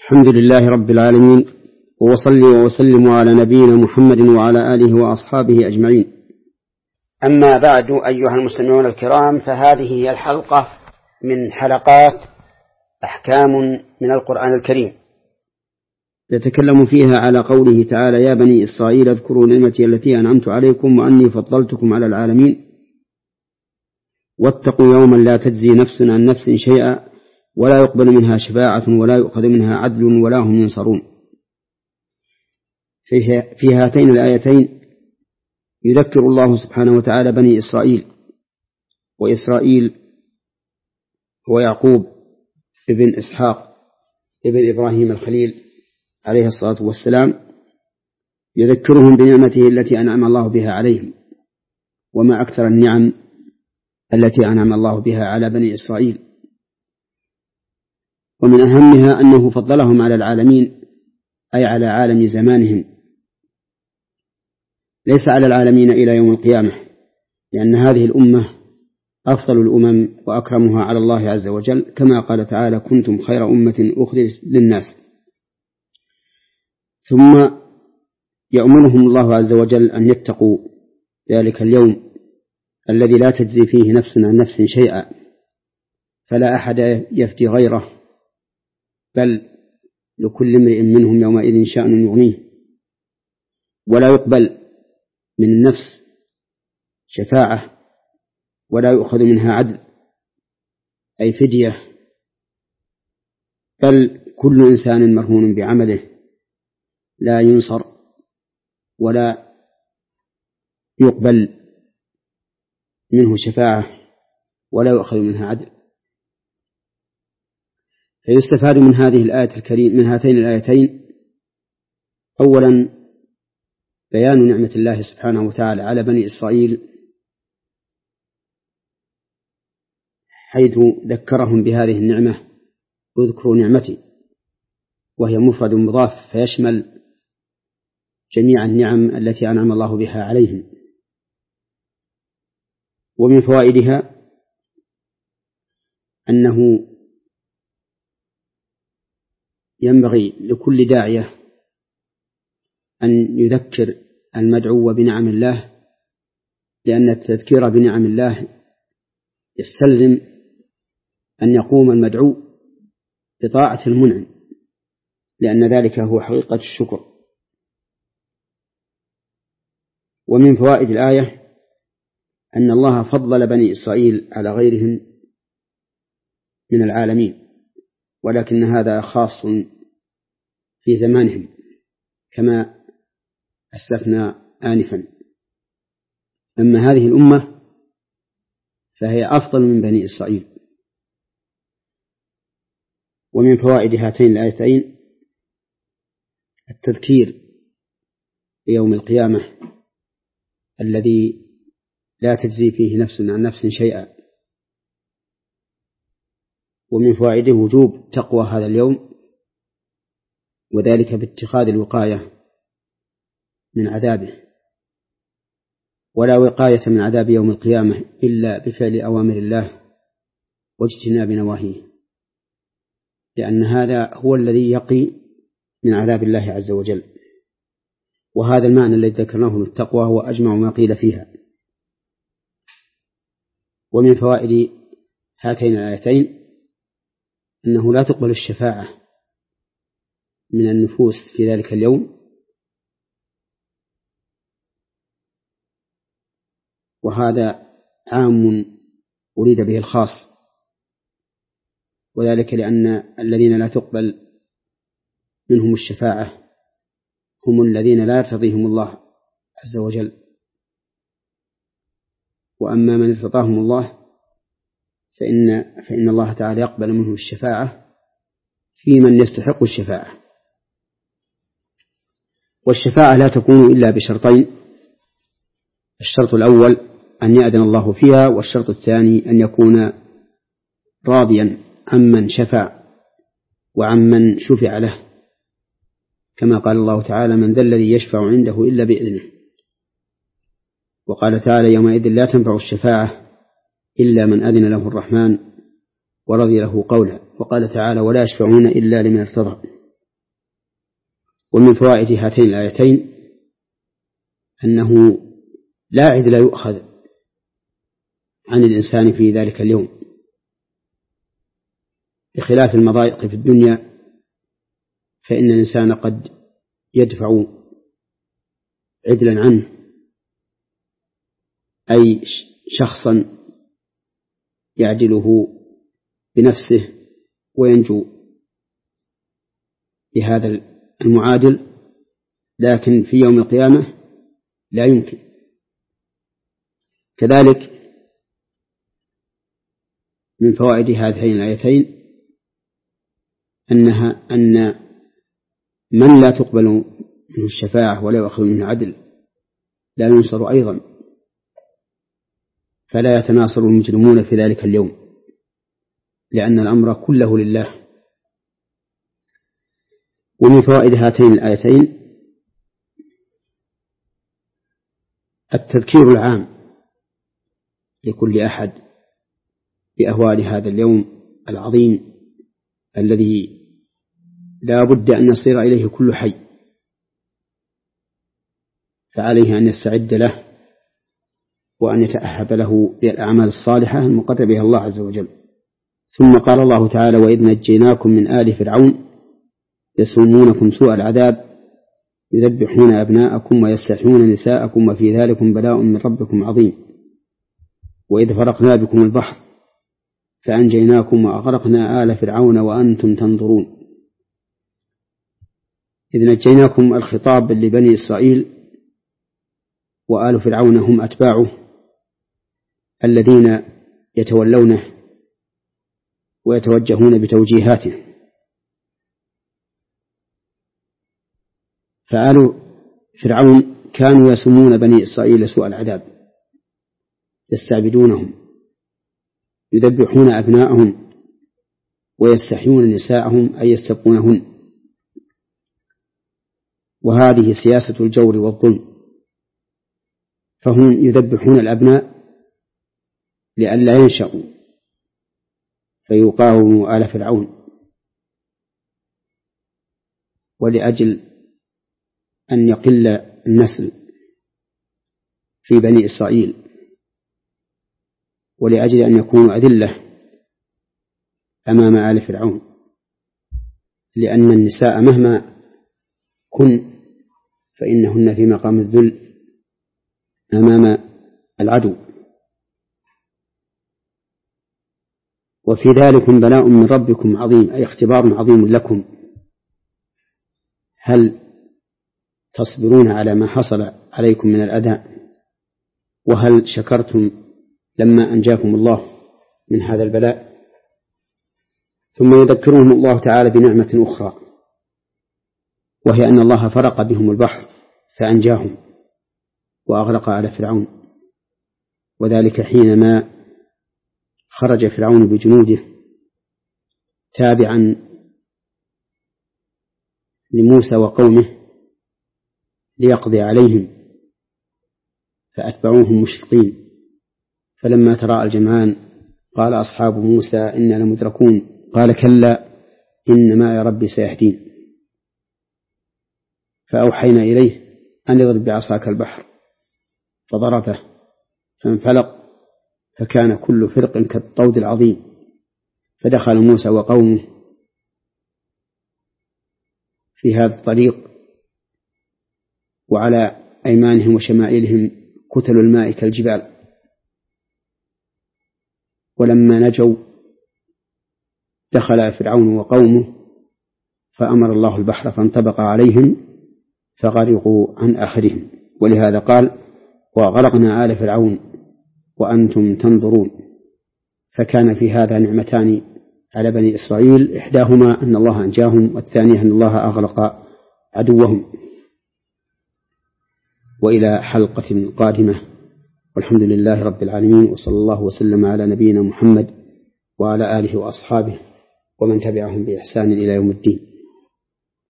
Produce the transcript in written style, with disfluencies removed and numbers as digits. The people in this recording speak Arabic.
الحمد لله رب العالمين، وصلي وسلم على نبينا محمد وعلى آله وأصحابه أجمعين. أما بعد، أيها المستمعون الكرام، فهذه هي الحلقة من حلقات أحكام من القرآن الكريم، يتكلم فيها على قوله تعالى: يا بني إسرائيل اذكروا نعمتي التي أنعمت عليكم وأني فضلتكم على العالمين واتقوا يوما لا تجزي نفس عن نفس شيئا ولا يقبل منها شفاعة ولا يؤخذ منها عدل ولا هم ينصرون. في هاتين الآيتين يذكر الله سبحانه وتعالى بني إسرائيل، وإسرائيل هو يعقوب ابن إسحاق ابن إبراهيم الخليل عليه الصلاة والسلام، يذكرهم بنعمته التي أنعم الله بها عليهم، وما أكثر النعم التي أنعم الله بها على بني إسرائيل. ومن أهمها أنه فضلهم على العالمين، أي على عالم زمانهم، ليس على العالمين إلى يوم القيامة، لأن هذه الأمة أفضل الأمم وأكرمها على الله عز وجل، كما قال تعالى: كنتم خير أمة أخرجت للناس. ثم يأمرهم الله عز وجل أن يتقوا ذلك اليوم الذي لا تجزي فيه نفس عن نفس شيئا، فلا أحد يفدي غيره، بل لكل امرئ منهم يومئذ شأن يغنيه، ولا يقبل من النفس شفاعة ولا يؤخذ منها عدل أي فدية، بل كل إنسان مرهون بعمله لا ينصر ولا يقبل منه شفاعة ولا يؤخذ منها عدل. فيستفاد من هذه الآية الكريمة، من هاتين الآيتين، أولا بيان نعمة الله سبحانه وتعالى على بني إسرائيل، حيث ذكرهم بهذه النعمة: اذكروا نعمتي، وهي مفرد مضاف فيشمل جميع النعم التي أنعم الله بها عليهم. ومن فوائدها أنه ينبغي لكل داعية أن يذكر المدعو بنعم الله، لأن التذكير بنعم الله يستلزم أن يقوم المدعو بطاعة المنعم، لأن ذلك هو حقيقة الشكر. ومن فوائد الآية أن الله فضل بني إسرائيل على غيرهم من العالمين، ولكن هذا خاص في زمانهم كما أسلفنا آنفا. أما هذه الأمة فهي أفضل من بني إسرائيل. ومن فوائد هاتين الآيتين التذكير بيوم القيامة الذي لا تجزي فيه نفس عن نفس شيئا. ومن فوائده وجوب تقوى هذا اليوم، وذلك باتخاذ الوقاية من عذابه، ولا وقاية من عذاب يوم القيامة إلا بفعل أوامر الله واجتناب نواهيه، لأن هذا هو الذي يقي من عذاب الله عز وجل. وهذا المعنى الذي ذكرناه من التقوى هو أجمع ما قيل فيها. ومن فوائد هاتين الآيتين أنه لا تقبل الشفاعة من النفوس في ذلك اليوم، وهذا عام أريد به الخاص، وذلك لأن الذين لا تقبل منهم الشفاعة هم الذين لا يرتضيهم الله عز وجل. وأما من ارتضاهم الله فإن الله تعالى يقبل منه الشفاعة في من يستحق الشفاعة. والشفاعة لا تكون إلا بشرطين: الشرط الأول أن يأذن الله فيها، والشرط الثاني أن يكون راضيا عمن شفع وعمن شفع له، كما قال الله تعالى: من ذا الذي يشفع عنده إلا بإذنه. وقال تعالى: يومئذ لا تنفع الشفاعة إلا من أذن له الرحمن ورضي له قولا. وقال تعالى: ولا يشفعون إلا لمن ارتضى. ومن فوائد هاتين الآيتين أنه لا عدل يؤخذ عن الإنسان في ذلك اليوم، بخلاف المضايق في الدنيا فإن الإنسان قد يدفع عدلا عنه، أي شخصا يعدله بنفسه وينجو بهذا المعادل، لكن في يوم القيامة لا يمكن. كذلك من فوائد هاتين الآيتين أن من لا تقبل منه الشفاعة ولا يؤخذ منه عدل لا ينصر أيضا، فلا يتناصر المجرمون في ذلك اليوم، لأن الأمر كله لله. ومن فوائد هاتين الآيتين التذكير العام لكل أحد بأهوال هذا اليوم العظيم الذي لا بد أن يصير إليه كل حي، فعليه أن يستعد له وأن يتأهب له بالأعمال الصالحة المقربة إلى الله عز وجل. ثم قال الله تعالى: وإذ نجيناكم من آل فرعون يسومونكم سوء العذاب يذبحون أبناءكم ويستحيون نساءكم وفي ذلكم بلاء من ربكم عظيم. وإذ فرقنا بكم البحر فأنجيناكم وأغرقنا آل فرعون وأنتم تنظرون. إذ نجيناكم الخطاب لبني إسرائيل، وآل فرعون هم أتباعه الذين يتولونه ويتوجهون بتوجيهاته. فآل فرعون كانوا يسمون بني إسرائيل سوء العذاب، يستعبدونهم، يذبحون أبناءهم ويستحيون نساءهم أي يستبقونهن، وهذه سياسة الجور والظلم. فهم يذبحون الأبناء لئلا ينشأوا فيقاوموا آل فرعون، ولأجل أن يقل النسل في بني إسرائيل، ولأجل أن يكونوا أذلة أمام آل فرعون، لأن النساء مهما كن فإنهن في مقام الذل أمام العدو. وفي ذلكم بلاء من ربكم عظيم، أي اختبار عظيم لكم، هل تصبرون على ما حصل عليكم من الأذى؟ وهل شكرتم لما أنجاكم الله من هذا البلاء؟ ثم يذكرهم الله تعالى بنعمة أخرى، وهي أن الله فرق بهم البحر فأنجاهم وأغرق آل فرعون، وذلك حينما خرج فرعون بجنوده تابعا لموسى وقومه ليقضي عليهم، فأتبعوهم مشرقين. فلما تراءى الجمعان قال أصحاب موسى إنا لمدركون، قال كلا إن معي ربي سيهدين. فأوحينا إليه أن اضرب بعصاك البحر، فضربه فانفلق فكان كل فرق كالطود العظيم. فدخل موسى وقومه في هذا الطريق، وعلى أيمانهم وشمائلهم كتل الماء كالجبال. ولما نجوا دخل فرعون وقومه فأمر الله البحر فانطبق عليهم فغرقوا عن آخرهم. ولهذا قال: وغرقنا آل فرعون وأنتم تنظرون. فكان في هذا نعمتان على بني إسرائيل، إحداهما أن الله أنجاهم، والثانية أن الله أغرق عدوهم. وإلى حلقة قادمة، والحمد لله رب العالمين، وصلى الله وسلم على نبينا محمد وعلى آله وأصحابه ومن تبعهم بإحسان إلى يوم الدين.